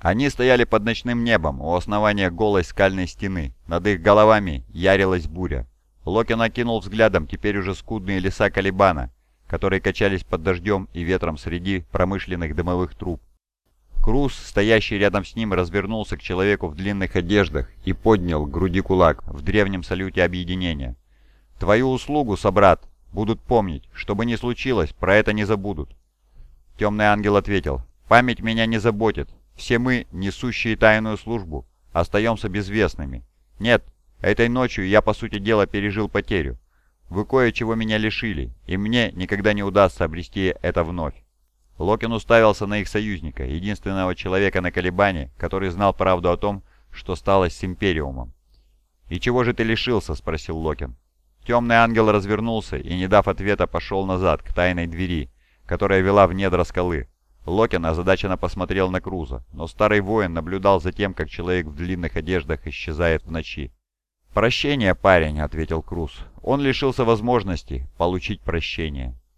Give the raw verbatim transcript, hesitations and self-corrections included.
Они стояли под ночным небом у основания голой скальной стены. Над их головами ярилась буря. Локин окинул взглядом теперь уже скудные леса Калибана, которые качались под дождем и ветром среди промышленных дымовых труб. Круз, стоящий рядом с ним, развернулся к человеку в длинных одеждах и поднял к груди кулак в древнем салюте объединения. «Твою услугу, собрат, будут помнить. Что бы ни случилось, про это не забудут». Темный ангел ответил: «Память меня не заботит. Все мы, несущие тайную службу, остаемся безвестными. Нет, этой ночью я, по сути дела, пережил потерю. Вы кое-чего меня лишили, и мне никогда не удастся обрести это вновь». Локин уставился на их союзника, единственного человека на Калибане, который знал правду о том, что стало с Империумом. «И чего же ты лишился?» — спросил Локин. Темный ангел развернулся и, не дав ответа, пошел назад, к тайной двери, которая вела в недра скалы. Локин озадаченно посмотрел на Круза, но старый воин наблюдал за тем, как человек в длинных одеждах исчезает в ночи. «Прощение, парень», — ответил Круз. «Он лишился возможности получить прощение».